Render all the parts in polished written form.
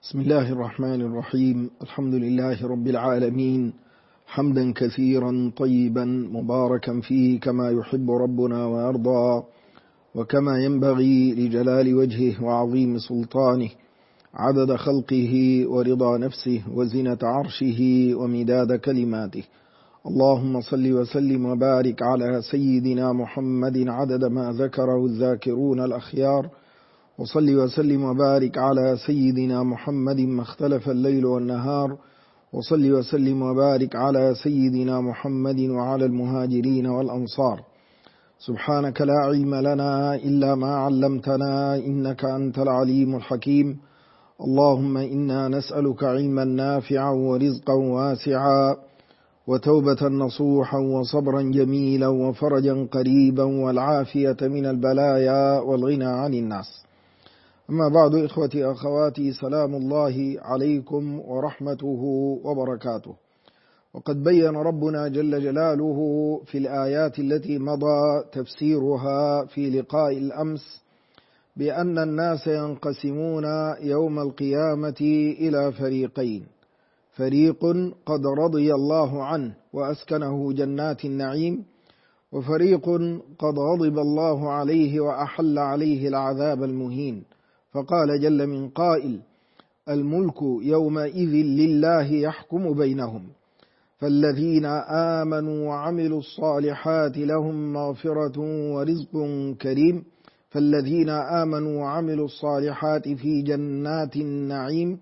بسم الله الرحمن الرحيم. الحمد لله رب العالمين، حمدا كثيرا طيبا مباركا فيه كما يحب ربنا ويرضى، وكما ينبغي لجلال وجهه وعظيم سلطانه، عدد خلقه ورضا نفسه وزنة عرشه ومداد كلماته. اللهم صل وسلم وبارك على سيدنا محمد عدد ما ذكره الذاكرون الأخيار، وصل وسلم وبارك على سيدنا محمد ما اختلف الليل والنهار، وصل وسلم وبارك على سيدنا محمد وعلى المهاجرين والأنصار. سبحانك لا علم لنا إلا ما علمتنا إنك أنت العليم الحكيم. اللهم إنا نسألك علما نافعا ورزقا واسعا وتوبة نصوحا وصبرا جميلا وفرجا قريبا والعافية من البلايا والغنى عن الناس. أما بعد، إخوتي أخواتي، سلام الله عليكم ورحمته وبركاته. وقد بين ربنا جل جلاله في الآيات التي مضى تفسيرها في لقاء الأمس بأن الناس ينقسمون يوم القيامة إلى فريقين: فريق قد رضي الله عنه وأسكنه جنات النعيم، وفريق قد غضب الله عليه وأحل عليه العذاب المهين. فقال جل من قائل: الملك يومئذ لله يحكم بينهم، فالذين آمنوا وعملوا الصالحات لهم مغفرة ورزق كريم، فالذين آمنوا وعملوا الصالحات في جنات النعيم،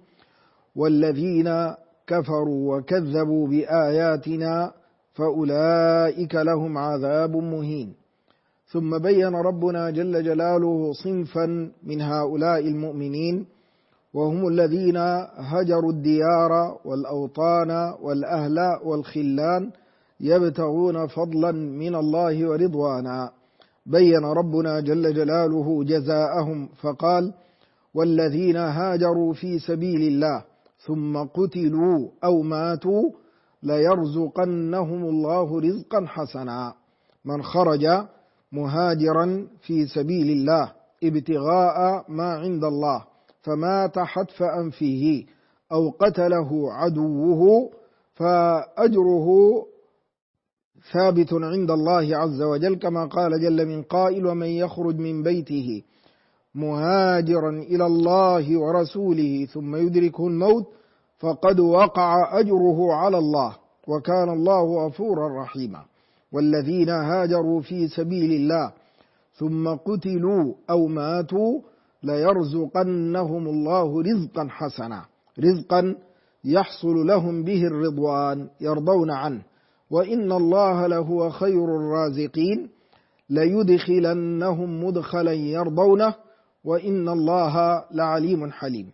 والذين كفروا وكذبوا بآياتنا فأولئك لهم عذاب مهين. ثم بين ربنا جل جلاله صنفا من هؤلاء المؤمنين، وهم الذين هجروا الديار والأوطان والأهل والخلان يبتغون فضلا من الله ورضوانا. بين ربنا جل جلاله جزاءهم فقال: والذين هاجروا في سبيل الله ثم قتلوا أو ماتوا ليرزقنهم الله رزقا حسنا. من خرج مهاجرا في سبيل الله ابتغاء ما عند الله فمات حتف أنفه أو قتله عدوه فأجره ثابت عند الله عز وجل، كما قال جل من قائل: ومن يخرج من بيته مهاجرا إلى الله ورسوله ثم يدركه الموت فقد وقع أجره على الله وكان الله غفورا رحيما. والذين هاجروا في سبيل الله ثم قتلوا أو ماتوا ليرزقنهم الله رزقا حسنا، رزقا يحصل لهم به الرضوان يرضون عنه، وإن الله لهو خير الرازقين، ليدخلنهم مدخلا يرضونه، وإن الله لعليم حليم.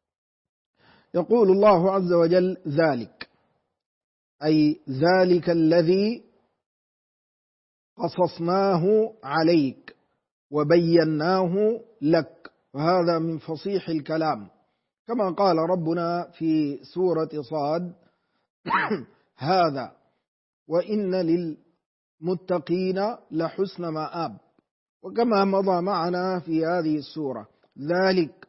يقول الله عز وجل: ذلك، أي ذلك الذي قصصناه عليك وبيناه لك. وهذا من فصيح الكلام، كما قال ربنا في سورة صاد: هذا وإن للمتقين لحسن مآب. وكما مضى معنا في هذه السورة: ذلك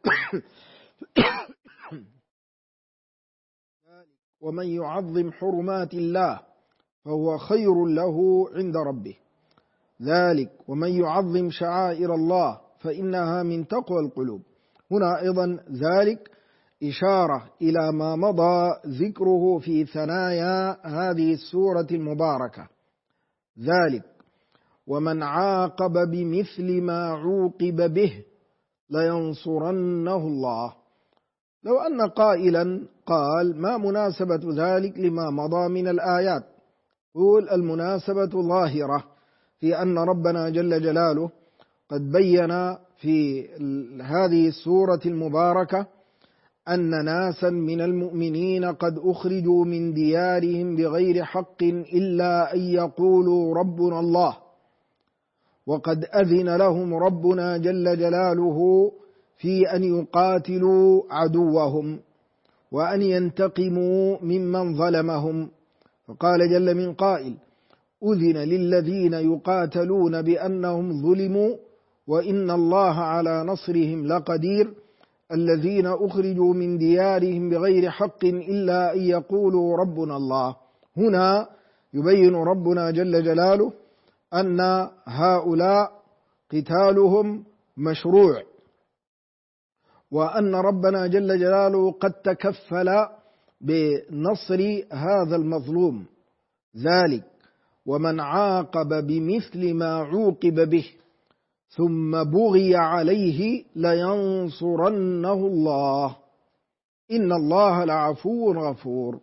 ومن يعظم حرمات الله فهو خير له عند ربه. ذلك ومن يعظم شعائر الله فإنها من تقوى القلوب. هنا أيضا ذلك إشارة إلى ما مضى ذكره في ثنايا هذه السورة المباركة: ذلك ومن عاقب بمثل ما عوقب به لينصرنه الله. لو أن قائلا قال: ما مناسبة ذلك لما مضى من الآيات؟ قول: المناسبة ظاهرة في أن ربنا جل جلاله قد بين في هذه السورة المباركة أن ناسا من المؤمنين قد أخرجوا من ديارهم بغير حق إلا أن يقولوا ربنا الله، وقد أذن لهم ربنا جل جلاله في أن يقاتلوا عدوهم وأن ينتقموا ممن ظلمهم. فقال جل من قائل: أذن للذين يقاتلون بأنهم ظلموا وإن الله على نصرهم لقدير. الذين أخرجوا من ديارهم بغير حق إلا أن يقولوا ربنا الله. هنا يبين ربنا جل جلاله أن هؤلاء قتالهم مشروع، وأن ربنا جل جلاله قد تكفل بنصر هذا المظلوم. ذلك ومن عاقب بمثل ما عوقب به ثم بغي عليه لينصرنه الله إن الله لعفو غفور.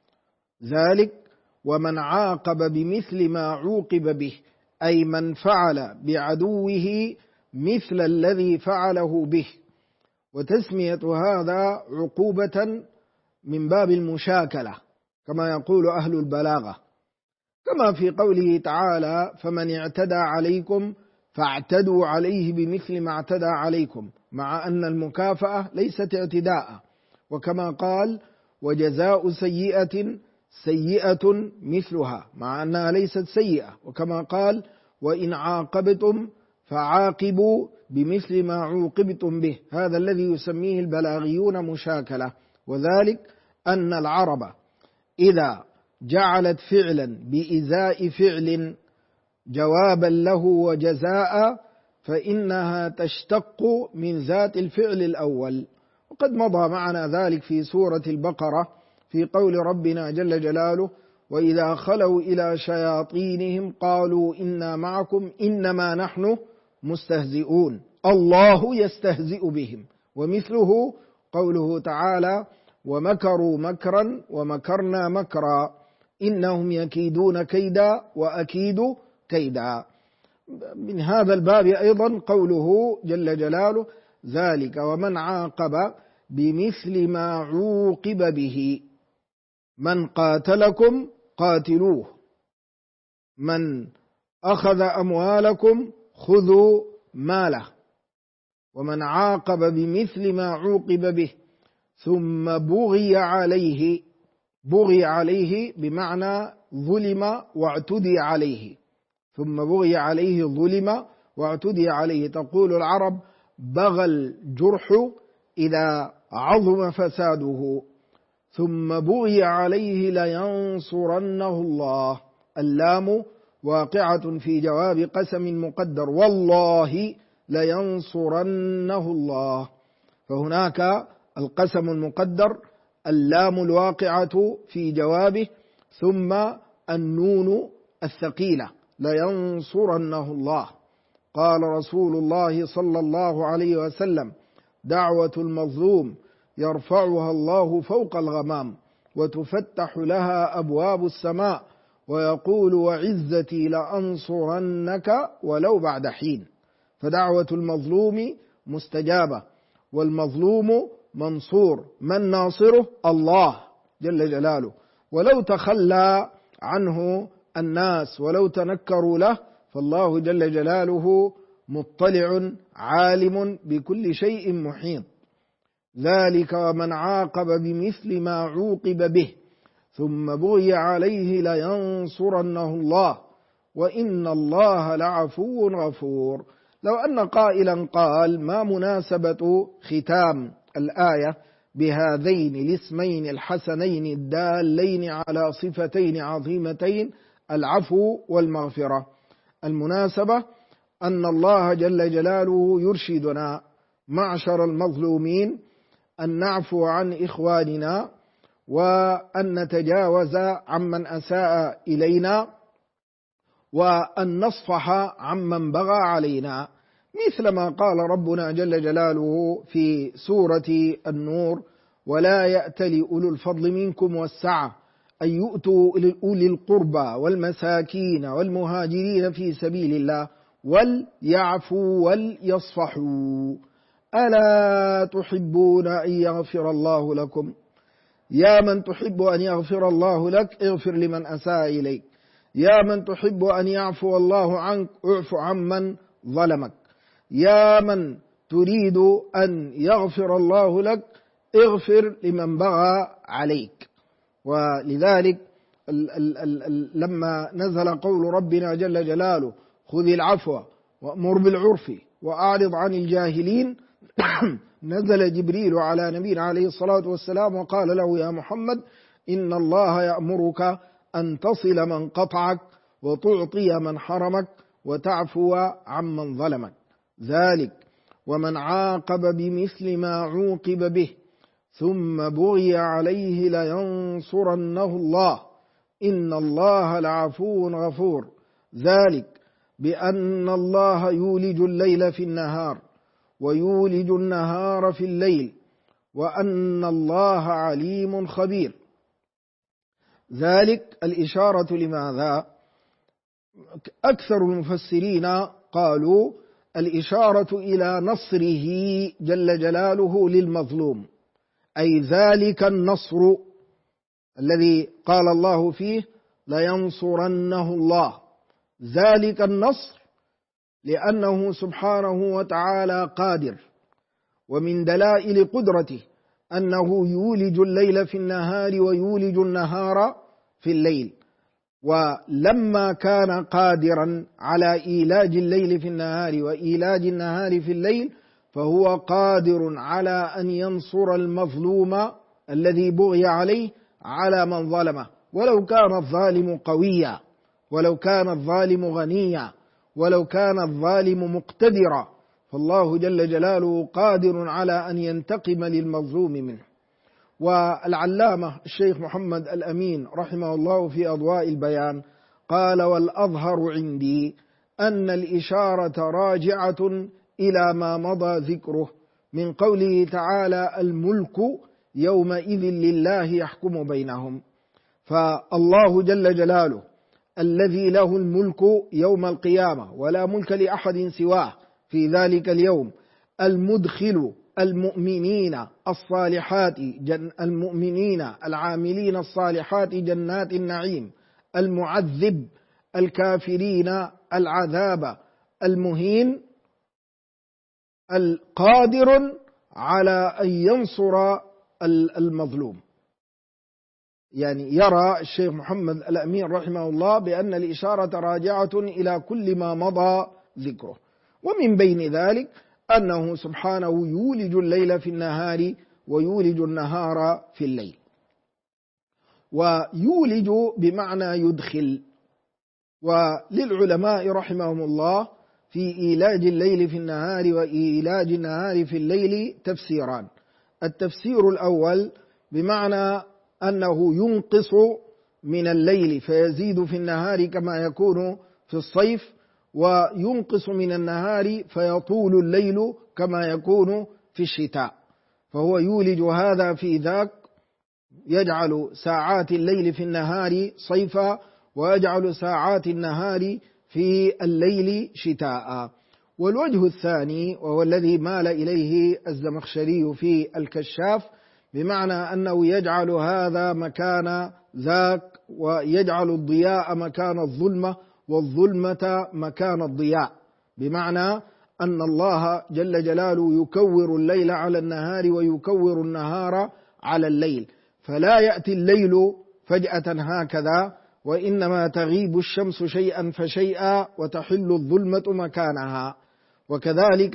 ذلك ومن عاقب بمثل ما عوقب به، أي من فعل بعدوه مثل الذي فعله به، وتسمية هذا عقوبة من باب المشاكلة كما يقول أهل البلاغة، كما في قوله تعالى فمن اعتدى عليكم فاعتدوا عليه بمثل ما اعتدى عليكم، مع أن المكافأة ليست اعتداء، وكما قال وجزاء سيئة سيئة مثلها، مع أنها ليست سيئة، وكما قال وإن عاقبتم فعاقبوا بمثل ما عوقبتم به، هذا الذي يسميه البلاغيون مشاكلة. وذلك أن العرب إذا جعلت فعلا بإزاء فعل جوابا له وجزاء فإنها تشتق من ذات الفعل الأول، وقد مضى معنا ذلك في سورة البقرة في قول ربنا جل جلاله وإذا خلوا إلى شياطينهم قالوا إنا معكم إنما نحن مستهزئون الله يستهزئ بهم. ومثله قوله تعالى ومكروا مكرا ومكرنا مكرا إنهم يكيدون كيدا وأكيد كيدا. من هذا الباب أيضا قوله جل جلاله ذلك ومن عاقب بمثل ما عوقب به، من قاتلكم قاتلوه، من أخذ أموالكم خذوا ماله، ومن عاقب بمثل ما عوقب به ثم بغي عليه، بغي عليه بمعنى ظلم واعتدي عليه، ثم بغي عليه ظلم واعتدي عليه. تقول العرب بغى الجرح إذا عظم فساده، ثم بغي عليه لينصرنه الله. اللام واقعة في جواب قسم مقدر والله لينصرنه الله، فهناك القسم المقدر اللام الواقعة في جوابه ثم النون الثقيلة لينصرنه الله. قال رسول الله صلى الله عليه وسلم دعوة المظلوم يرفعها الله فوق الغمام وتفتح لها أبواب السماء ويقول وعزتي لأنصرنك ولو بعد حين. فدعوة المظلوم مستجابة والمظلوم منصور. من ناصره؟ الله جل جلاله، ولو تخلى عنه الناس ولو تنكروا له فالله جل جلاله مطلع عالم بكل شيء محيط. ذلك ومن عاقب بمثل ما عوقب به ثم بغي عليه لينصرنه الله وإن الله لعفو غفور. لو أن قائلا قال ما مناسبة ختام الآية بهذين الاسمين الحسنين الدالين على صفتين عظيمتين العفو والمغفرة؟ المناسبة أن الله جل جلاله يرشدنا معشر المظلومين أن نعفو عن إخواننا وأن نتجاوز عمن أساء إلينا وأن نصفح عمن بغى علينا، مثل ما قال ربنا جل جلاله في سورة النور ولا يأتل أولو الفضل منكم والسعة أن يؤتوا أولي القربى والمساكين والمهاجرين في سبيل الله وليعفوا وليصفحوا ألا تحبون أن يغفر الله لكم؟ يا من تحب أن يغفر الله لك اغفر لمن أساء إليك، يا من تحب أن يعفو الله عنك اعف عمن ظلمك، يا من تريد أن يغفر الله لك اغفر لمن بغى عليك. ولذلك لما نزل قول ربنا جل جلاله خذ العفو وأمر بالعرف وأعرض عن الجاهلين نزل جبريل على نبينا عليه الصلاة والسلام وقال له: يا محمد، إن الله يأمرك أن تصل من قطعك وتعطي من حرمك وتعفو عمن ظلمك، ذلك ومن عاقب بمثل ما عوقب به ثم بغي عليه لينصرنه الله إن الله لعفو غفور، ذلك بأن الله يولج الليل في النهار ويولج النهار في الليل وأن الله عليم خبير. ذلك الإشارة لماذا؟ أكثر المفسرين قالوا الإشارة إلى نصره جل جلاله للمظلوم، أي ذلك النصر الذي قال الله فيه: لينصرنه الله. ذلك النصر لأنه سبحانه وتعالى قادر، ومن دلائل قدرته أنه يولج الليل في النهار ويولج النهار في الليل، ولما كان قادرا على إيلاج الليل في النهار وإيلاج النهار في الليل فهو قادر على أن ينصر المظلوم الذي بغي عليه على من ظلمه، ولو كان الظالم قويا، ولو كان الظالم غنيا، ولو كان الظالم مقتدرا، فالله جل جلاله قادر على أن ينتقم للمظلوم منه. والعلامة الشيخ محمد الأمين رحمه الله في أضواء البيان قال: والأظهر عندي أن الإشارة راجعة إلى ما مضى ذكره من قوله تعالى: الملك يومئذ لله يحكم بينهم. فالله جل جلاله الذي له الملك يوم القيامة ولا ملك لأحد سواه في ذلك اليوم، المدخل المؤمنين الصالحات المؤمنين العاملين الصالحات جنات النعيم، المعذب الكافرين العذاب المهين، القادر على أن ينصر المظلوم. يعني يرى الشيخ محمد الأمين رحمه الله بأن الإشارة راجعة إلى كل ما مضى ذكره، ومن بين ذلك أنه سبحانه يولج الليل في النهار ويولج النهار في الليل. ويولج بمعنى يدخل. وللعلماء رحمهم الله في إيلاج الليل في النهار وإيلاج النهار في الليل تفسيران. التفسير الأول بمعنى أنه ينقص من الليل فيزيد في النهار كما يكون في الصيف، وينقص من النهار فيطول الليل كما يكون في الشتاء، فهو يولج هذا في ذاك، يجعل ساعات الليل في النهار صيفا ويجعل ساعات النهار في الليل شتاء. والوجه الثاني وهو الذي مال إليه الزمخشري في الكشاف بمعنى أنه يجعل هذا مكان ذاك، ويجعل الضياء مكان الظلمة والظلمة مكان الضياء، بمعنى أن الله جل جلاله يكور الليل على النهار ويكور النهار على الليل، فلا يأتي الليل فجأة هكذا، وإنما تغيب الشمس شيئا فشيئا وتحل الظلمة مكانها. وكذلك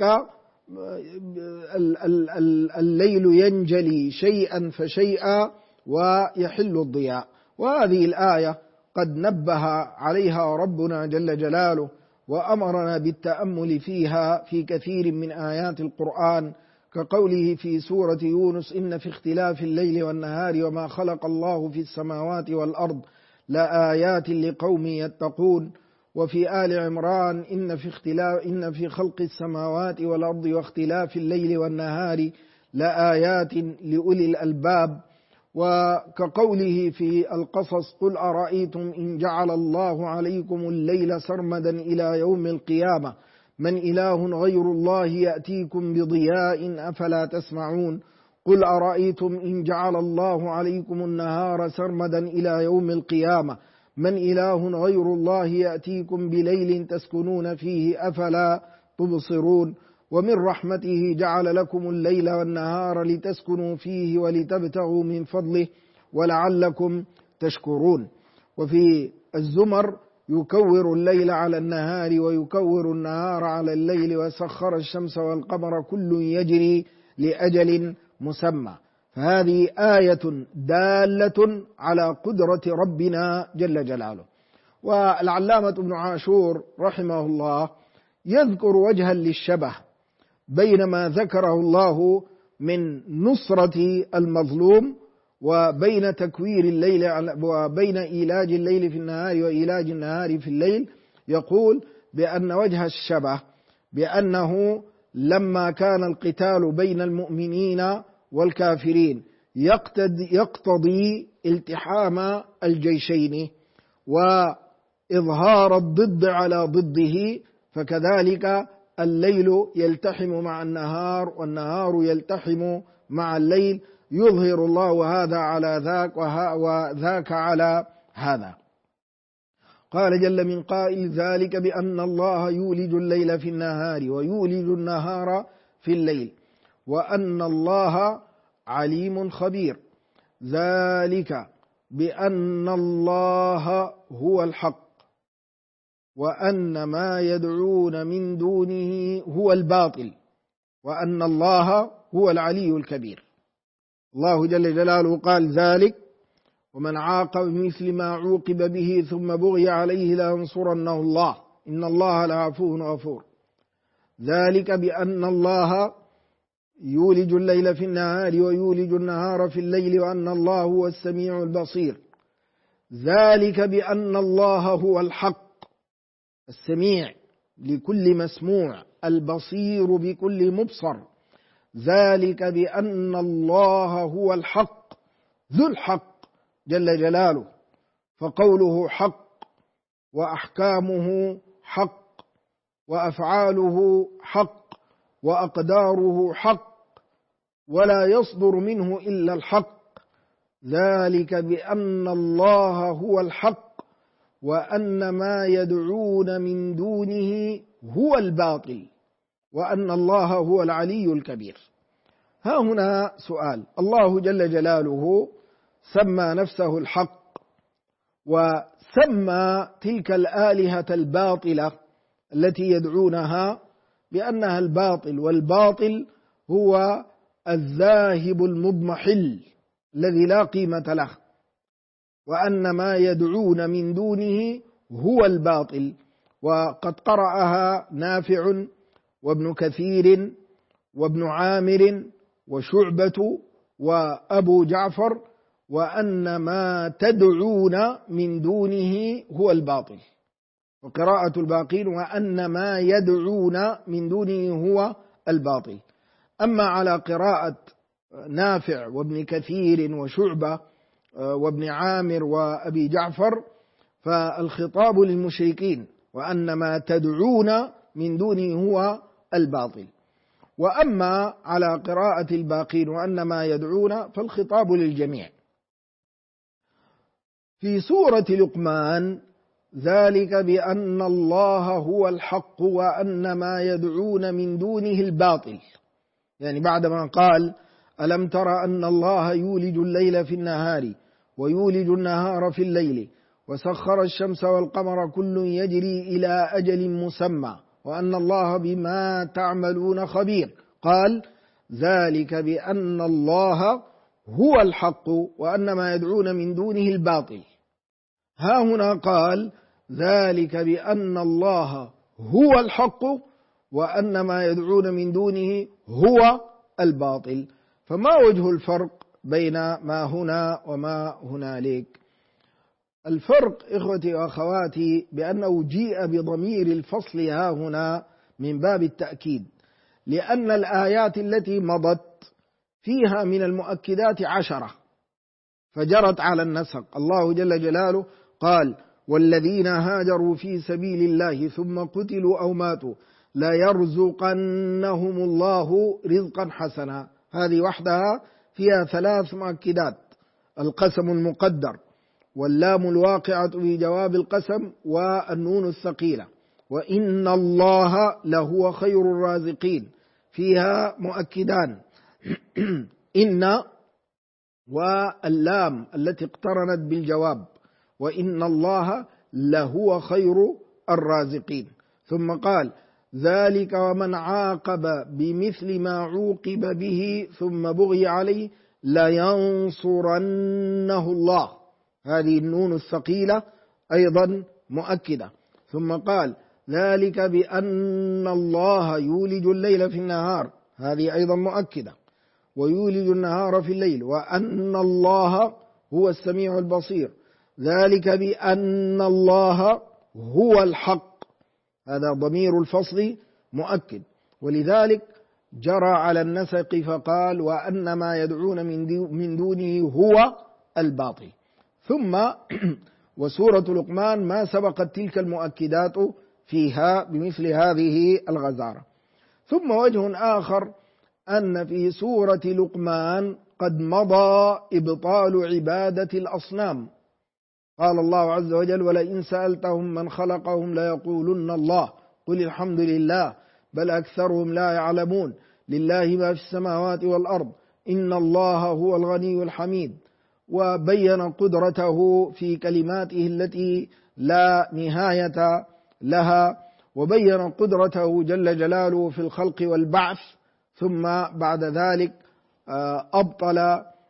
الليل ينجلي شيئا فشيئا ويحل الضياء. وهذه الآية قد نبه عليها ربنا جل جلاله وأمرنا بالتأمل فيها في كثير من آيات القرآن، كقوله في سورة يونس: إن في اختلاف الليل والنهار وما خلق الله في السماوات والأرض لآيات لقوم يتقون. وفي آل عمران: إن في خلق السماوات والأرض واختلاف الليل والنهار لآيات لأولي الألباب. وكقوله في القصص: قل أرأيتم إن جعل الله عليكم الليل سرمدا إلى يوم القيامة من إله غير الله يأتيكم بضياء أفلا تسمعون. قل أرأيتم إن جعل الله عليكم النهار سرمدا إلى يوم القيامة من إله غير الله يأتيكم بليل تسكنون فيه أفلا تبصرون. ومن رحمته جعل لكم الليل والنهار لتسكنوا فيه ولتبتغوا من فضله ولعلكم تشكرون. وفي الزمر: يكور الليل على النهار ويكور النهار على الليل وسخر الشمس والقمر كل يجري لأجل مسمى. فهذه آية دالة على قدرة ربنا جل جلاله. والعلامة ابن عاشور رحمه الله يذكر وجها للشبه بين ما ذكره الله من نصرة المظلوم وبين تكوير الليل وبين إيلاج الليل في النهار وإيلاج النهار في الليل. يقول بأن وجه الشبه بأنه لما كان القتال بين المؤمنين والكافرين يقتضي التحام الجيشين وإظهار الضد على ضده، فكذلك الليل يلتحم مع النهار والنهار يلتحم مع الليل، يظهر الله هذا على ذاك وذاك على هذا. قال جل من قائل ذلك بأن الله يولج الليل في النهار ويولج النهار في الليل وأن الله عليم خبير. ذلك بأن الله هو الحق وأن ما يدعون من دونه هو الباطل وأن الله هو العلي الكبير. الله جل جلاله قال ذلك ومن عاقب بمثل ما عوقب به ثم بغي عليه لينصرنه الله إن الله لعفو غفور. ذلك بأن الله يولج الليل في النهار ويولج النهار في الليل وأن الله هو السميع البصير. ذلك بأن الله هو الحق السميع لكل مسموع البصير بكل مبصر. ذلك بأن الله هو الحق ذو الحق جل جلاله، فقوله حق وأحكامه حق وأفعاله حق وأقداره حق ولا يصدر منه إلا الحق. ذلك بأن الله هو الحق وأن ما يدعون من دونه هو الباطل وأن الله هو العلي الكبير. ها هنا سؤال. الله جل جلاله سمى نفسه الحق وسمى تلك الآلهة الباطلة التي يدعونها بأنها الباطل، والباطل هو الذاهب المضمحل الذي لا قيمة له، وأن ما يدعون من دونه هو الباطل. وقد قرأها نافع وابن كثير وابن عامر وشعبة وأبو جعفر وأن ما تدعون من دونه هو الباطل، وقراءة الباقين وأن ما يدعون من دونه هو الباطل. أما على قراءة نافع وابن كثير وشعبة وابن عامر وأبي جعفر فالخطاب للمشركين وأن ما تدعون من دونه هو الباطل. وأما على قراءة الباقين وأن ما يدعون فالخطاب للجميع. في سورة لقمان ذلك بأن الله هو الحق وأن ما يدعون من دونه الباطل، يعني بعدما قال ألم تر أن الله يولج الليل في النهار ويولج النهار في الليل وسخر الشمس والقمر كل يجري إلى أجل مسمى وأن الله بما تعملون خبير، قال ذلك بأن الله هو الحق وأن ما يدعون من دونه الباطل. ها هنا قال ذلك بأن الله هو الحق وأن ما يدعون من دونه هو الباطل. فما وجه الفرق بين ما هنا وما هنالك؟ الفرق إخوتي وأخواتي بأنه جيء بضمير الفصل ها هنا من باب التأكيد، لأن الآيات التي مضت فيها من المؤكدات 10 فجرت على النسق. الله جل جلاله قال والذين هاجروا في سبيل الله ثم قتلوا أو ماتوا لا يرزقنهم الله رزقا حسنا، هذه وحدها فيها 3 مؤكدات: القسم المقدر واللام الواقعة في جواب القسم والنون الثقيلة، وإن الله لهو خير الرازقين، فيها مؤكدان إن واللام التي اقترنت بالجواب، وإن الله لهو خير الرازقين. ثم قال ذلك ومن عاقب بمثل ما عوقب به ثم بغي عليه لينصرنه الله. هذه النون الثقيلة أيضا مؤكدة. ثم قال ذلك بأن الله يولج الليل في النهار، هذه أيضا مؤكدة، ويولج النهار في الليل، وأن الله هو السميع البصير. ذلك بأن الله هو الحق، هذا ضمير الفصل مؤكد، ولذلك جرى على النسق فقال وأن ما يدعون من دونه هو الباطل. ثم وسورة لقمان ما سبقت تلك المؤكدات فيها بمثل هذه الغزارة. ثم وجه آخر أن في سورة لقمان قد مضى إبطال عبادة الأصنام. قال الله عز وجل ولئن سألتهم من خلقهم ليقولن الله قل الحمد لله بل أكثرهم لا يعلمون لله ما في السماوات والأرض إن الله هو الغني الحميد، وبين قدرته في كلماته التي لا نهاية لها، وبين قدرته جل جلاله في الخلق والبعث. ثم بعد ذلك أبطل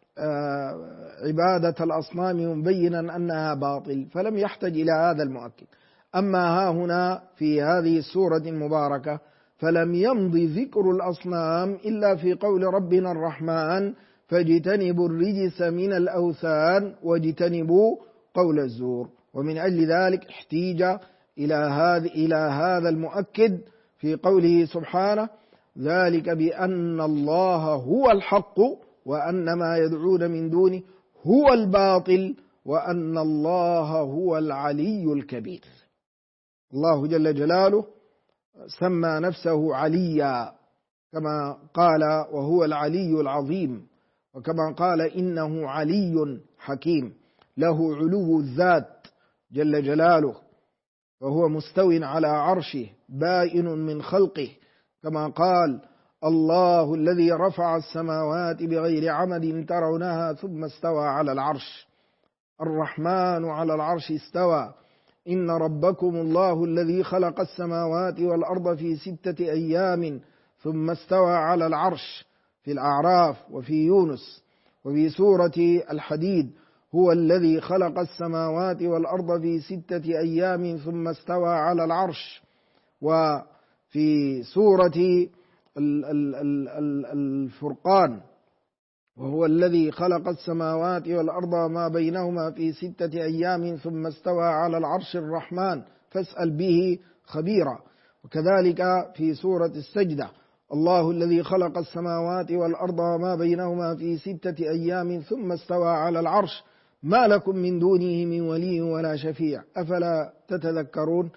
عبادة الأصنام مبينا أنها باطل، فلم يحتج إلى هذا المؤكد. أما ها هنا في هذه السورة المباركة فلم يمض ذكر الأصنام إلا في قول ربنا الرحمن فاجتنبوا الرجس من الأوثان واجتنبوا قول الزور. ومن أجل ذلك احتيج إلى هذا المؤكد في قوله سبحانه ذلك بأن الله هو الحق وأن ما يدعون من دونه هو الباطل وأن الله هو العلي الكبير. الله جل جلاله سمى نفسه عليا كما قال وهو العلي العظيم، وكما قال إنه علي حكيم، له علو الذات جل جلاله، وهو مستو على عرشه بائن من خلقه، كما قال الله الذي رفع السماوات بغير عمد ترونها ثم استوى على العرش، الرحمن على العرش استوى، إن ربكم الله الذي خلق السماوات والأرض في 6 أيام ثم استوى على العرش، في الأعراف وفي يونس. وفي سورة الحديد هو الذي خلق السماوات والأرض في 6 أيام ثم استوى على العرش. وفي سورة الفرقان وهو الذي خلق السماوات والأرض ما بينهما في 6 أيام ثم استوى على العرش الرحمن فاسأل به خبيرا. وكذلك في سورة السجدة الله الذي خلق السماوات والأرض وما بينهما في 6 أيام ثم استوى على العرش ما لكم من دونه من ولي ولا شفيع أفلا تتذكرون.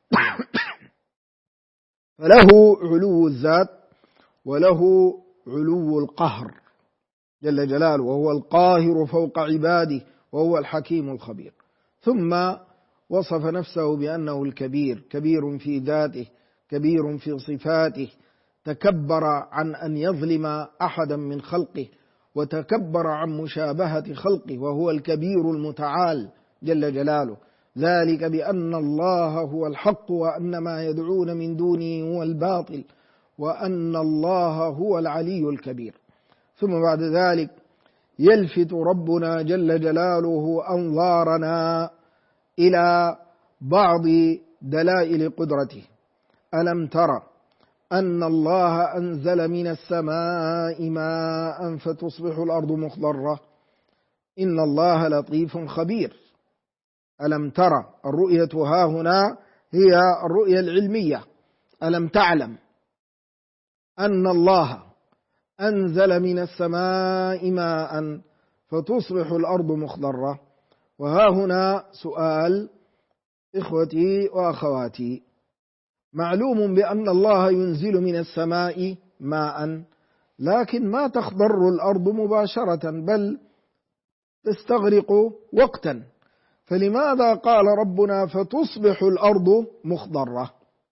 فله علو الذات وله علو القهر جل جلاله، وهو القاهر فوق عباده وهو الحكيم الخبير. ثم وصف نفسه بأنه الكبير، كبير في ذاته كبير في صفاته، تكبر عن أن يظلم أحدا من خلقه، وتكبر عن مشابهة خلقه، وهو الكبير المتعال جل جلاله. ذلك بأن الله هو الحق وأن ما يدعون من دونه هو الباطل وأن الله هو العلي الكبير. ثم بعد ذلك يلفت ربنا جل جلاله أنظارنا إلى بعض دلائل قدرته. ألم تر أن الله أنزل من السماء ماء فتصبح الأرض مخضرة إن الله لطيف خبير. ألم تر، الرؤية ها هنا هي الرؤية العلمية. ألم تعلم أن الله أنزل من السماء ماء فتصبح الأرض مخضرة. وها هنا سؤال إخوتي وأخواتي، معلوم بأن الله ينزل من السماء ماء، لكن ما تخضر الأرض مباشرة بل تستغرق وقتا، فلماذا قال ربنا فتصبح الأرض مخضرة؟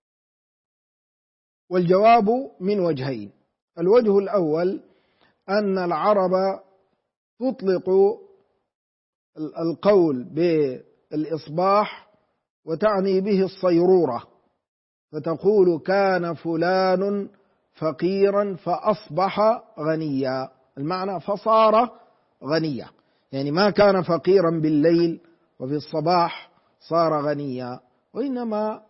والجواب من وجهين. الوجه الأول أن العرب تطلق القول بالإصباح وتعني به الصيرورة، فتقول كان فلان فقيرا فأصبح غنيا، المعنى فصار غنيا، يعني ما كان فقيرا بالليل وفي الصباح صار غنيا، وإنما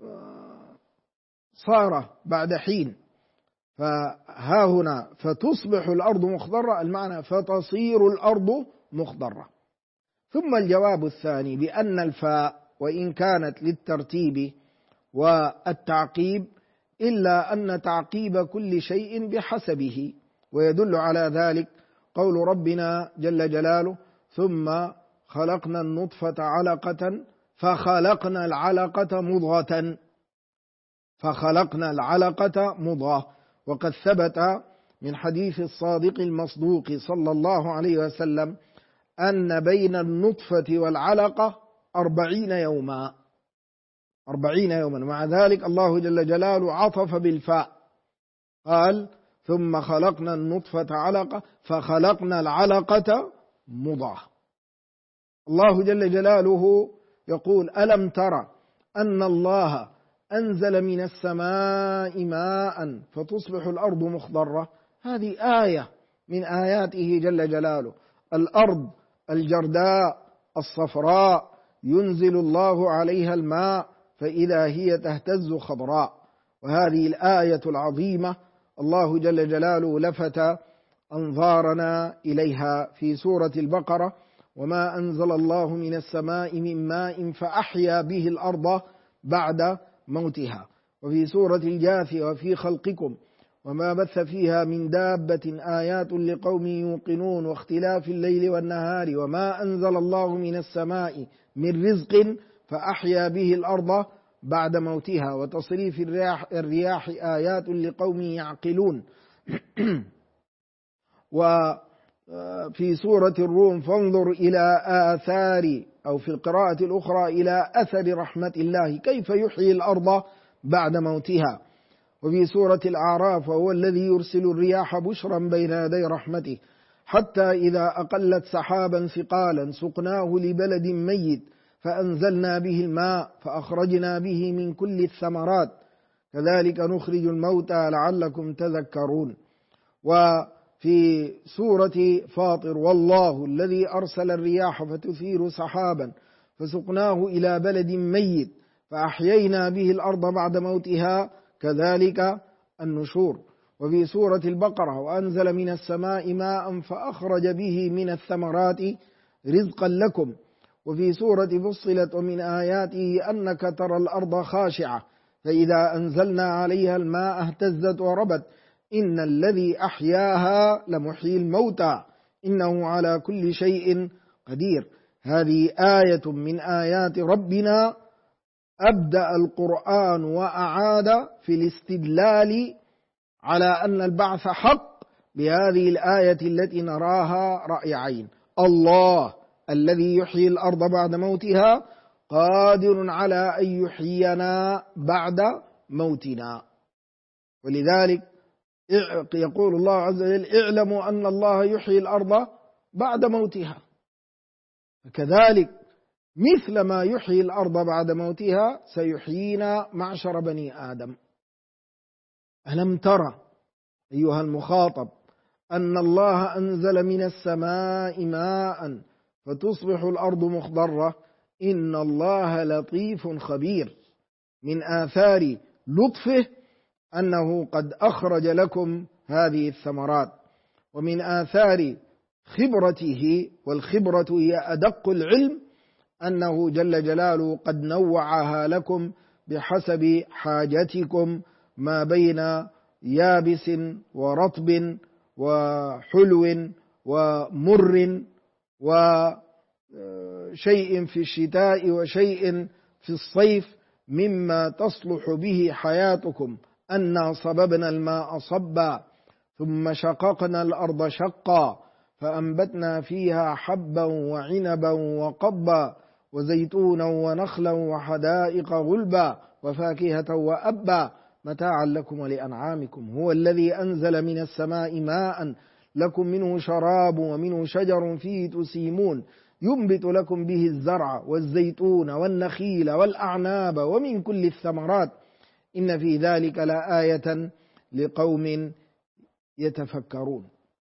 صار بعد حين. فها هنا فتصبح الأرض مخضرة، المعنى فتصير الأرض مخضرة. ثم الجواب الثاني بأن الفاء وإن كانت للترتيب والتعقيب إلا أن تعقيب كل شيء بحسبه، ويدل على ذلك قول ربنا جل جلاله ثم خلقنا النطفة علقة فخلقنا العلقة مضغة، فخلقنا العلقة مضغة. وقد ثبت من حديث الصادق المصدوق صلى الله عليه وسلم أن بين النطفة والعلقة 40 يوما، 40 يوما. مع ذلك الله جل جلاله عطف بالفاء، قال ثم خلقنا النطفة علقة فخلقنا العلقة مضغة. الله جل جلاله يقول ألم ترى أن الله أنزل من السماء ماء فتصبح الأرض مخضرة. هذه آية من آياته جل جلاله، الأرض الجرداء الصفراء ينزل الله عليها الماء فإذا هي تهتز خضراء. وهذه الآية العظيمة الله جل جلاله لفت أنظارنا إليها في سورة البقرة وما أنزل الله من السماء من ماء فأحيا به الأرض بعد موتها. وفي سورة الجاثية وفي خلقكم وما بث فيها من دابة آيات لقوم يوقنون واختلاف الليل والنهار وما أنزل الله من السماء من رزق فأحيا به الأرض بعد موتها وتصريف الرياح آيات لقوم يعقلون. وفي سورة الروم فانظر إلى آثار، أو في القراءة الأخرى إلى أثر رحمة الله كيف يحيي الأرض بعد موتها. وفي سورة الأعراف وهو الذي يرسل الرياح بشرا بين يدي رحمته حتى إذا أقلت سحابا ثقالا سقناه لبلد ميت فأنزلنا به الماء فأخرجنا به من كل الثمرات كذلك نخرج الموتى لعلكم تذكرون. وفي سورة فاطر والله الذي أرسل الرياح فتثير سحابا فسقناه إلى بلد ميت فأحيينا به الأرض بعد موتها كذلك النشور. وفي سورة البقرة وأنزل من السماء ماء فأخرج به من الثمرات رزقا لكم. وفي سورة فصلت ومن آياته أنك ترى الأرض خاشعة فإذا أنزلنا عليها الماء اهتزت وربت إن الذي أحياها لمحيي الموتى إنه على كل شيء قدير. هذه آية من آيات ربنا أبدأ القرآن وأعاد في الاستدلال على أن البعث حق بهذه الآية التي نراها رأي عين. الله الذي يحيي الأرض بعد موتها قادر على أن يحيينا بعد موتنا. ولذلك يقول الله عز وجل اعلموا أن الله يحيي الأرض بعد موتها، كذلك مثل ما يحيي الأرض بعد موتها سيحيينا معشر بني آدم. ألم ترى أيها المخاطب أن الله أنزل من السماء ماء فتصبح الأرض مخضرة إن الله لطيف خبير. من آثار لطفه أنه قد أخرج لكم هذه الثمرات، ومن آثار خبرته، والخبرة هي أدق العلم، أنه جل جلاله قد نوعها لكم بحسب حاجتكم ما بين يابس ورطب وحلو ومر وشيء في الشتاء وشيء في الصيف مما تصلح به حياتكم. أنا صببنا الماء صبا ثم شققنا الأرض شقا فأنبتنا فيها حبا وعنبا وقبا وزيتونا ونخلا وحدائق غلبا وفاكهة وأبا متاعا لكم ولأنعامكم. هو الذي أنزل من السماء ماء لكم منه شراب ومنه شجر فيه تسيمون ينبت لكم به الزرع والزيتون والنخيل والأعناب ومن كل الثمرات إن في ذلك لآية لقوم يتفكرون.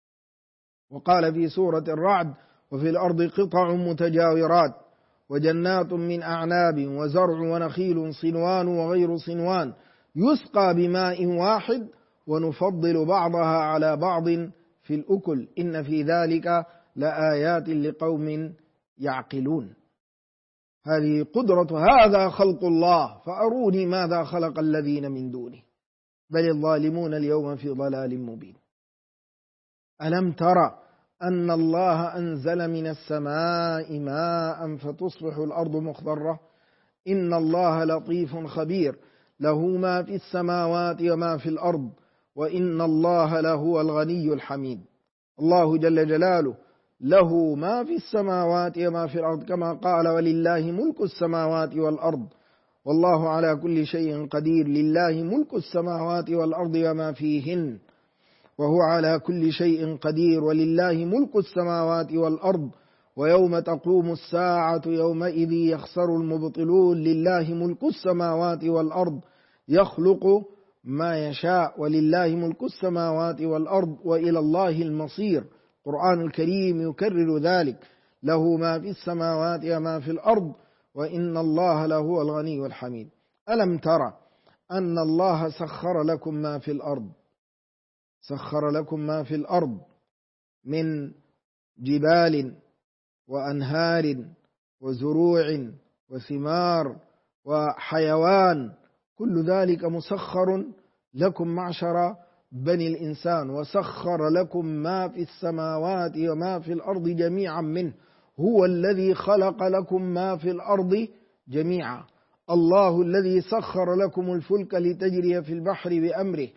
وقال في سورة الرعد: وفي الأرض قطع متجاورات وجنات من أعناب وزرع ونخيل صنوان وغير صنوان يسقى بماء واحد ونفضل بعضها على بعض في الأكل إن في ذلك لآيات لقوم يعقلون. هذه قدرة، هذا خلق الله فأروني ماذا خلق الذين من دونه بل الظالمون اليوم في ضلال مبين. ألم ترى أن الله أنزل من السماء ماء فتصبح الأرض مخضرة إن الله لطيف خبير له ما في السماوات وما في الأرض وإن الله لهو الغني الحميد. الله جل جلاله له ما في السماوات وما في الأرض، كما قال: ولله ملك السماوات والأرض والله على كل شيء قدير. لله ملك السماوات والأرض وما فيهن وهو على كل شيء قدير. ولله ملك السماوات والأرض ويوم تقوم الساعة يومئذ يخسر المبطلون. لله ملك السماوات والأرض يخلق ما يشاء ولله ملك السماوات والأرض وإلى الله المصير. القرآن الكريم يكرر ذلك: له ما في السماوات وما في الأرض وإن الله لهو الغني الحميد. ألم ترى أن الله سخر لكم ما في الأرض، سخر لكم ما في الأرض من جبال وأنهار وزروع وثمار وحيوان، كل ذلك مسخر لكم معشر بني الإنسان. وسخر لكم ما في السماوات وما في الأرض جميعا منه هو الذي خلق لكم ما في الأرض جميعا. الله الذي سخر لكم الفلك لتجري في البحر بأمره.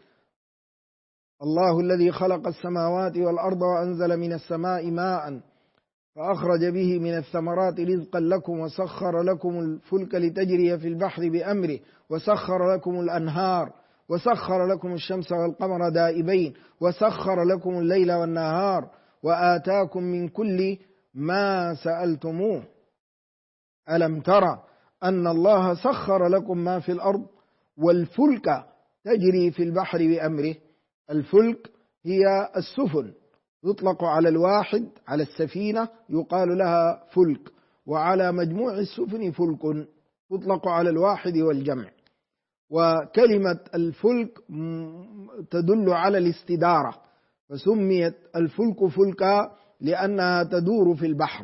الله الذي خلق السماوات والأرض وأنزل من السماء ماء فأخرج به من الثمرات رزقا لكم وسخر لكم الفلك لتجري في البحر بأمره وسخر لكم الأنهار وسخر لكم الشمس والقمر دائبين وسخر لكم الليل والنهار وآتاكم من كل ما سألتموه. ألم ترى أن الله سخر لكم ما في الأرض والفلك تجري في البحر بأمره. الفلك هي السفن، يطلق على الواحد، على السفينة يقال لها فلك، وعلى مجموع السفن فلك، تطلق على الواحد والجمع. وكلمة الفلك تدل على الاستدارة، فسميت الفلك فلكا لأنها تدور في البحر.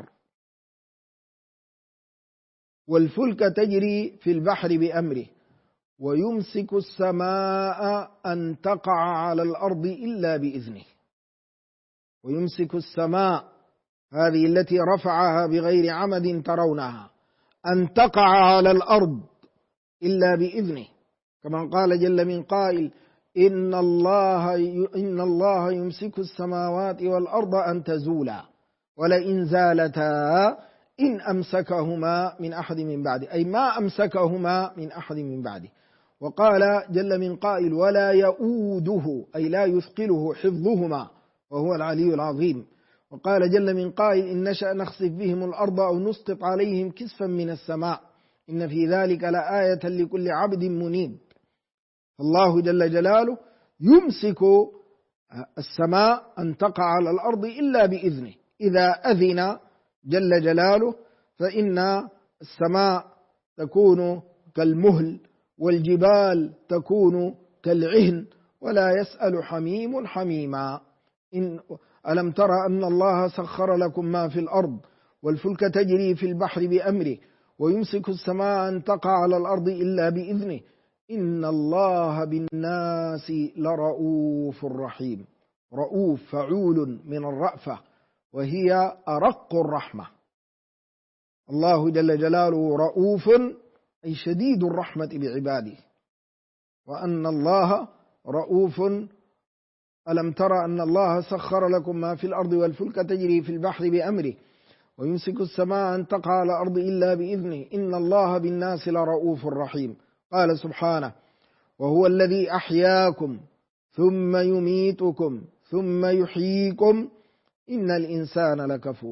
والفلك تجري في البحر بأمره ويمسك السماء أن تقع على الأرض إلا بإذنه. ويمسك السماء هذه التي رفعها بغير عمد ترونها أن تقع على الأرض إلا بإذنه، كما قال جل من قائل: إن الله يمسك السماوات والأرض أن تزولا ولئن زالتا إن أمسكهما من أحد من بعده، أي ما أمسكهما من أحد من بعده. وقال جل من قائل: ولا يؤوده، أي لا يثقله حفظهما وهو العلي العظيم. وقال جل من قائل: إن نشأ نخسف بهم الأرض أو نسقط عليهم كسفا من السماء إن في ذلك لآية لكل عبد منيب. الله جل جلاله يمسك السماء أن تقع على الأرض إلا بإذنه. إذا أذن جل جلاله فإن السماء تكون كالمهل والجبال تكون كالعهن ولا يسأل حميم حميما. ألم ترى أن الله سخر لكم ما في الأرض والفلك تجري في البحر بأمره ويمسك السماء أن تقع على الأرض إلا بإذنه إن الله بالناس لرؤوف رحيم. رؤوف فعول من الرأفة وهي أرق الرحمة. الله جل جلاله رؤوف أي شديد الرحمة بعباده، وأن الله رؤوف. ألم ترى أن الله سخر لكم ما في الأرض والفلك تجري في البحر بأمره ويمسك السماء أن تقع على الأرض إلا بإذنه إن الله بالناس لرؤوف رحيم. قال سبحانه: وهو الذي أحياكم ثم يميتكم ثم يحييكم إن الإنسان لكفور.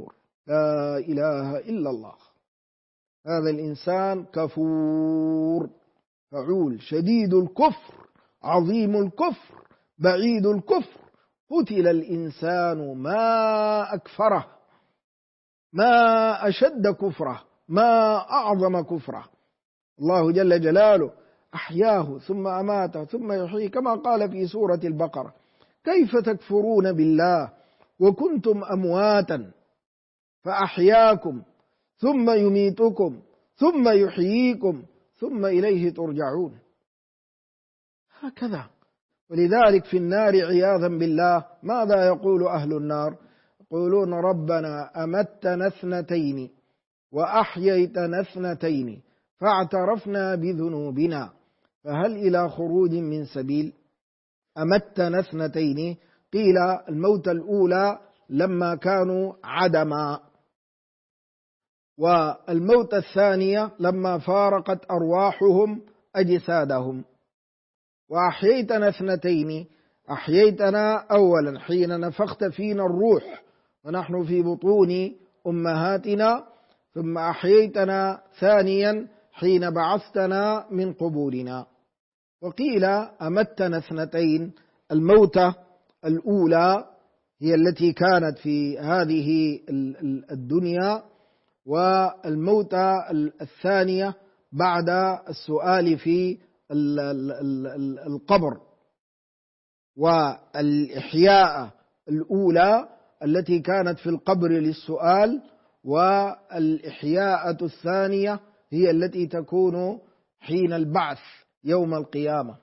لا إله إلا الله. هذا الإنسان كفور فعول، شديد الكفر، عظيم الكفر، بعيد الكفر. قتل الإنسان ما أكفره، ما أشد كفره، ما أعظم كفره. الله جل جلاله أحياه ثم أماته ثم يحييه، كما قال في سورة البقرة: كيف تكفرون بالله وكنتم أمواتا فأحياكم ثم يميتكم ثم يحييكم ثم إليه ترجعون. هكذا. ولذلك في النار عياذا بالله ماذا يقول أهل النار؟ يقولون: ربنا أمتنا اثنتين وأحييتنا اثنتين فاعترفنا بذنوبنا فهل إلى خروج من سبيل. أمتنا اثنتين، قيل الموت الأولى لما كانوا عدما، والموت الثانية لما فارقت أرواحهم أجسادهم. وأحييتنا اثنتين، أحييتنا أولا حين نفخت فينا الروح ونحن في بطون أمهاتنا، ثم أحييتنا ثانيا حين بعثتنا من قبورنا. وقيل أمتنا اثنتين، الموتة الأولى هي التي كانت في هذه الدنيا، والموتة الثانية بعد السؤال في القبر. والإحياء الأولى التي كانت في القبر للسؤال، والإحياء الثانية هي التي تكون حين البعث يوم القيامة.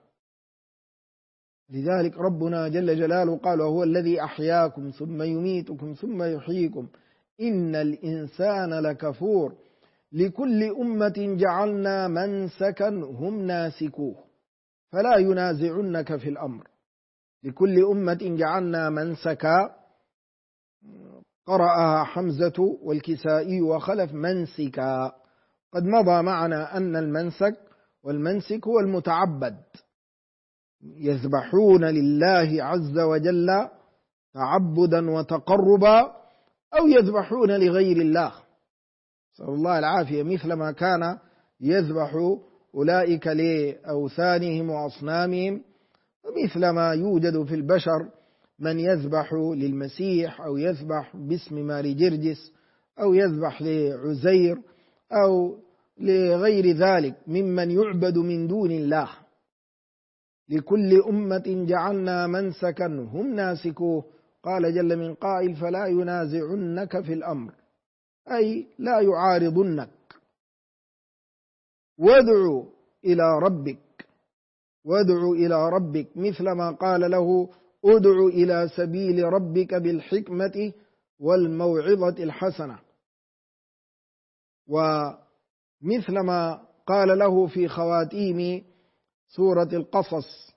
لذلك ربنا جل جلاله قال: وهو الذي أحياكم ثم يميتكم ثم يحييكم إن الإنسان لكفور لكل أمة جعلنا منسكا هم ناسكوه فلا ينازعنك في الأمر. لكل أمة جعلنا منسكا، قرأها حمزة والكسائي وخلف منسكا. قد مضى معنا أن المنسك والمنسك هو المتعبد، يذبحون لله عز وجل تعبدا وتقربا، أو يذبحون لغير الله، نسأل الله العافية، مثل ما كان يذبح أولئك لأوثانهم وأصنامهم، ومثل ما يوجد في البشر من يذبح للمسيح، أو يذبح باسم ماري جرجس، أو يذبح لعزير، أو لغير ذلك ممن يعبد من دون الله. لكل أمة جعلنا منسكا هم ناسكوه، قال جل من قائل: فلا ينازعنك في الأمر، أي لا يعارضنك. وادع إلى ربك، وادع إلى ربك، مثل ما قال له: ادع إلى سبيل ربك بالحكمة والموعظة الحسنة. ومثل ما قال له في خواتيم سورة القصص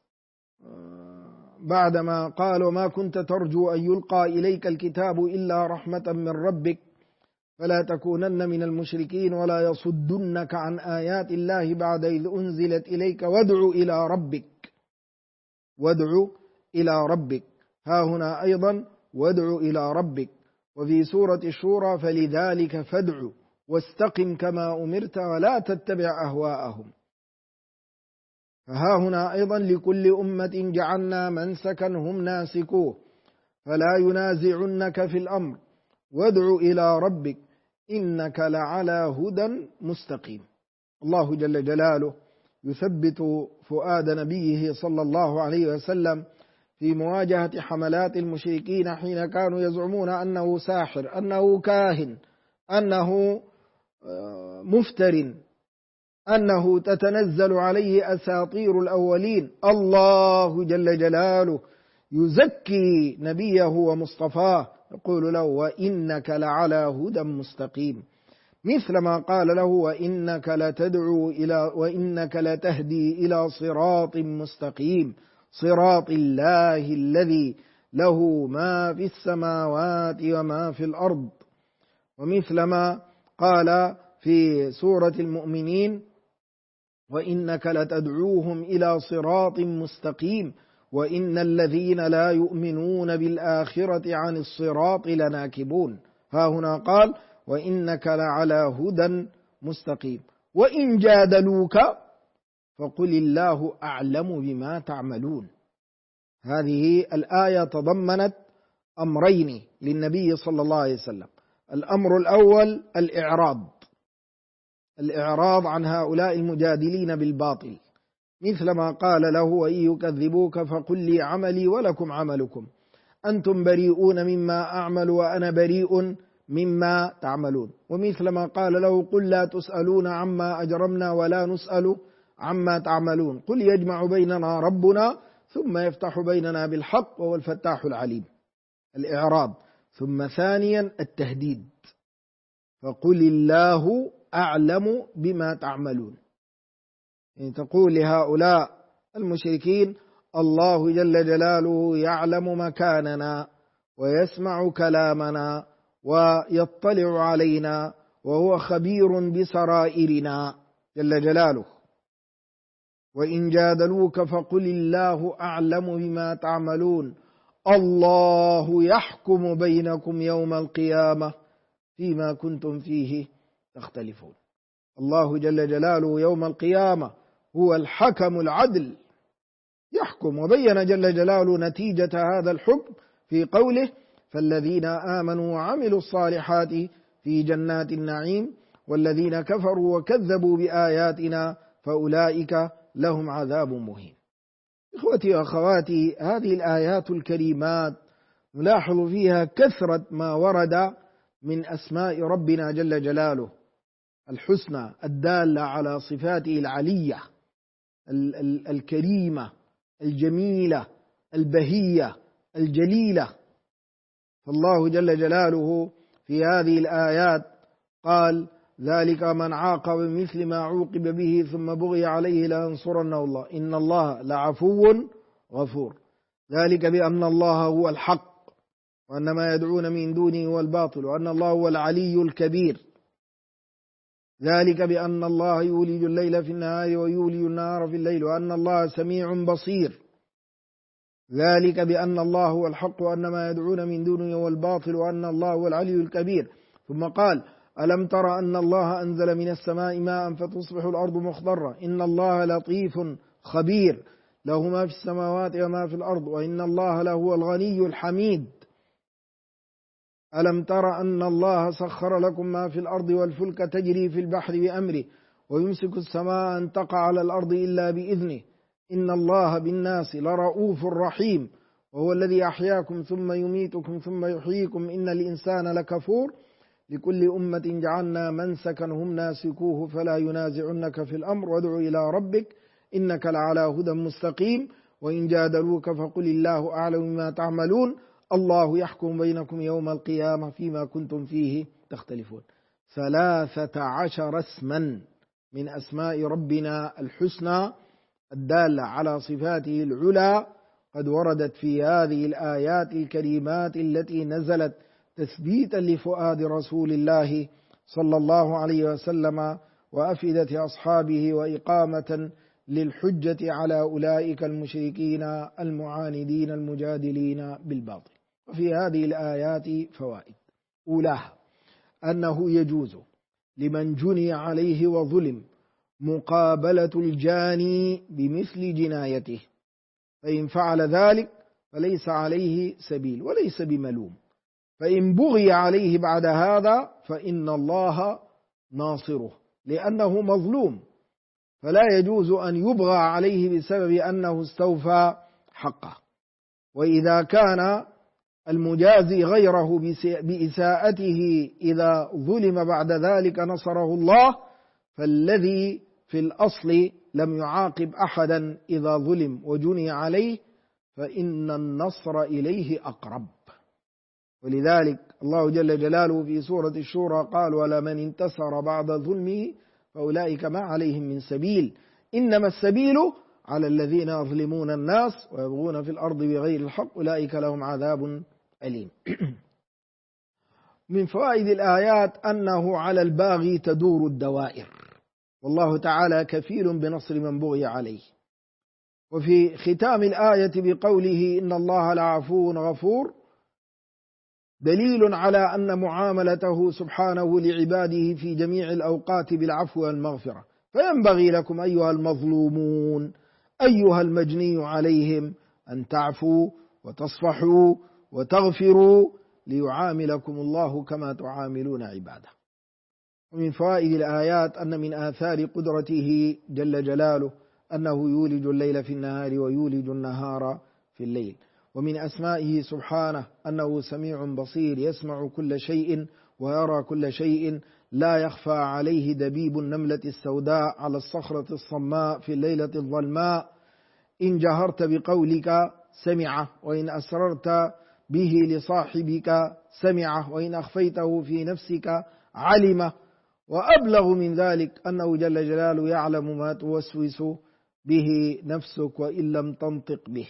بعدما قال: وما كنت ترجو أن يلقى إليك الكتاب إلا رحمة من ربك فلا تكونن من المشركين ولا يصدنك عن آيات الله بعد إذ أنزلت إليك وادع إلى ربك. وادع إلى ربك، ها هنا أيضا وادع إلى ربك. وفي سورة الشورى: فلذلك فادع واستقم كما أمرت ولا تتبع أهواءهم. فها هنا أيضا لكل أمة جعلنا منسكا هم ناسكوه فلا ينازعنك في الأمر وادع إلى ربك إنك لعلى هدى مستقيم. الله جل جلاله يثبت فؤاد نبيه صلى الله عليه وسلم في مواجهة حملات المشركين حين كانوا يزعمون أنه ساحر، أنه كاهن، أنه مفتر، أنه تتنزل عليه أساطير الأولين. الله جل جلاله يزكي نبيه ومصطفاه، يقول له: وإنك لعلى هدى مستقيم، مثل ما قال له: وإنك لتهدي إلى صراط مستقيم صراط الله الذي له ما في السماوات وما في الأرض. ومثل ما قال في سورة المؤمنين: وإنك لتدعوهم إلى صراط مستقيم وإن الذين لا يؤمنون بالآخرة عن الصراط لناكبون. ها هنا قال وإنك لعلى هدى مستقيم. وإن جادلوك فقل الله أعلم بما تعملون. هذه الآية تضمنت أمرين للنبي صلى الله عليه وسلم. الأمر الأول الإعراض عن هؤلاء المجادلين بالباطل، مثل ما قال له وإن يكذبوك فقل لي عملي ولكم عملكم أنتم بريئون مما أعمل وأنا بريء مما تعملون. ومثل ما قال له قل لا تسألون عما أجرمنا ولا نسأل عما تعملون قل يجمع بيننا ربنا ثم يفتح بيننا بالحق وهو الفتاح العليم. الإعراض. ثم ثانيا التهديد، فقل الله أعلم بما تعملون. يعني تقول لهؤلاء المشركين الله جل جلاله يعلم مكاننا ويسمع كلامنا ويطلع علينا وهو خبير بسرائرنا جل جلاله. وإن جادلوك فقل الله أعلم بما تعملون الله يحكم بينكم يوم القيامة فيما كنتم فيه تختلفون. الله جل جلاله يوم القيامة هو الحكم العدل يحكم. وبين جل جلاله نتيجة هذا الحكم في قوله فالذين آمنوا وعملوا الصالحات في جنات النعيم والذين كفروا وكذبوا بآياتنا فأولئك لهم عذاب مهين. إخوتي وأخواتي، هذه الآيات الكريمات نلاحظ فيها كثرة ما ورد من أسماء ربنا جل جلاله الحسنى الدالة على صفاته العلية الكريمة الجميلة البهية الجليلة. فالله جل جلاله في هذه الآيات قال ذلك من عاقب بمثل ما عوقب به ثم بغي عليه لينصرنه الله إن الله لعفو غفور. ذلك بأن الله هو الحق وأن ما يدعون من دونه هو الباطل وأن الله هو العلي الكبير. ذلك بأن الله يولج الليل في النهار ويولج النهار في الليل وأن الله سميع بصير. ذلك بأن الله هو الحق وأن ما يدعون من دونه هو الباطل وأن الله هو العلي الكبير. ثم قال ألم تر أن الله أنزل من السماء ماء فتصبح الأرض مخضرة إن الله لطيف خبير له ما في السماوات وما في الأرض وإن الله لهو الغني الحميد. ألم تر أن الله سخر لكم ما في الأرض والفلك تجري في البحر بأمره ويمسك السماء أن تقع على الأرض إلا بإذنه إن الله بالناس لرؤوف رحيم وهو الذي أحياكم ثم يميتكم ثم يحييكم إن الإنسان لكفور لكل أمة جعلنا منسكا هم ناسكوه فلا ينازعنك في الأمر وادع إلى ربك إنك لعلى هدى مستقيم وإن جادلوك فقل الله أعلم بما تعملون الله يحكم بينكم يوم القيامة فيما كنتم فيه تختلفون. 13 اسما من أسماء ربنا الحسنى الدالة على صفاته العلى قد وردت في هذه الآيات الكريمات التي نزلت تثبيتا لفؤاد رسول الله صلى الله عليه وسلم وأفئدة أصحابه وإقامة للحجة على أولئك المشركين المعاندين المجادلين بالباطل. وفي هذه الآيات فوائد. أولاها أنه يجوز لمن جني عليه وظلم مقابلة الجاني بمثل جنايته فإن فعل ذلك فليس عليه سبيل وليس بملوم فإن بغي عليه بعد هذا فإن الله ناصره لأنه مظلوم فلا يجوز أن يبغى عليه بسبب أنه استوفى حقه. وإذا كان المجازي غيره بإساءته إذا ظلم بعد ذلك نصره الله فالذي في الأصل لم يعاقب أحدا إذا ظلم وجني عليه فإن النصر إليه أقرب. ولذلك الله جل جلاله في سورة الشورى قال ولمن انتصر بعد ظلمه فأولئك ما عليهم من سبيل إنما السبيل على الذين يظلمون الناس ويبغون في الأرض بغير الحق أولئك لهم عذاب أليم. من فوائد الآيات أنه على الباغي تدور الدوائر والله تعالى كفيل بنصر من بغي عليه. وفي ختام الآية بقوله إن الله لعفو غفور دليل على أن معاملته سبحانه لعباده في جميع الأوقات بالعفو والمغفرة. فينبغي لكم أيها المظلومون أيها المجني عليهم أن تعفوا وتصفحوا وتغفروا ليعاملكم الله كما تعاملون عباده. ومن فوائد الآيات أن من آثار قدرته جل جلاله أنه يولج الليل في النهار ويولج النهار في الليل. ومن أسمائه سبحانه أنه سميع بصير يسمع كل شيء ويرى كل شيء، لا يخفى عليه دبيب النملة السوداء على الصخرة الصماء في الليلة الظلماء. إن جهرت بقولك سمعه، وإن أسررت به لصاحبك سمعه، وإن أخفيته في نفسك علمه. وأبلغ من ذلك أنه جل جلاله يعلم ما توسوس به نفسك وإن لم تنطق به.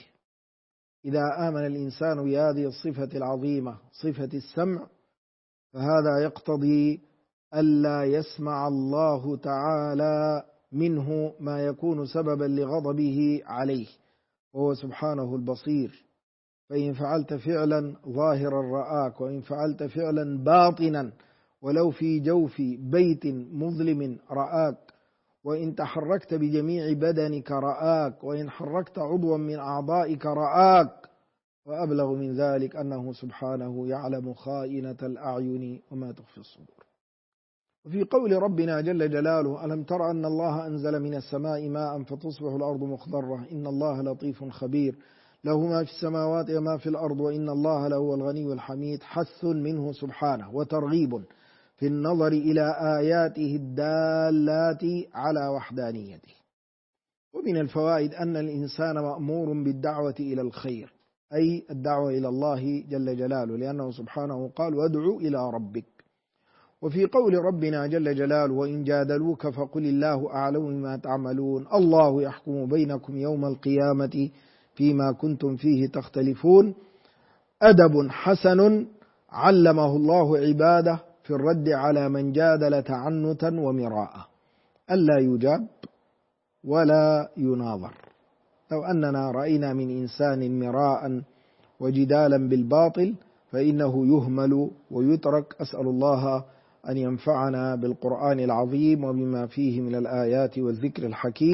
إذا آمن الإنسان بهذه الصفة العظيمة صفة السمع، فهذا يقتضي ألا يسمع الله تعالى منه ما يكون سببا لغضبه عليه، وهو سبحانه البصير. فإن فعلت فعلا ظاهرا رآك، وإن فعلت فعلا باطنا ولو في جوف بيت مظلم رآك، وإن تحركت بجميع بدنك رآك، وإن حركت عضوا من أعضائك رآك. وأبلغ من ذلك أنه سبحانه يعلم خائنة الأعين وما تخفي الصدور. وفي قول ربنا جل جلاله: ألم تر أن الله أنزل من السماء ماء فتصبح الأرض مخضرة إن الله لطيف خبير له ما في السماوات وما في الأرض وإن الله لهو الغني الحميد. حث منه سبحانه وترغيب في النظر إلى آياته الدالات على وحدانيته. ومن الفوائد أن الإنسان مأمور بالدعوة إلى الخير، أي الدعوة إلى الله جل جلاله، لأنه سبحانه قال: وادعوا إلى ربك. وفي قول ربنا جل جلاله: وإن جادلوك فقل الله أعلم بما تعملون الله يحكم بينكم يوم القيامة فيما كنتم فيه تختلفون. أدب حسن علمه الله عباده في الرد على من جادل تعنتا ومراء، ألا يجاب ولا يناظر. لو أننا رأينا من إنسان مراء وجدالا بالباطل فإنه يهمل ويترك. أسأل الله أن ينفعنا بالقرآن العظيم وبما فيه من الآيات والذكر الحكيم.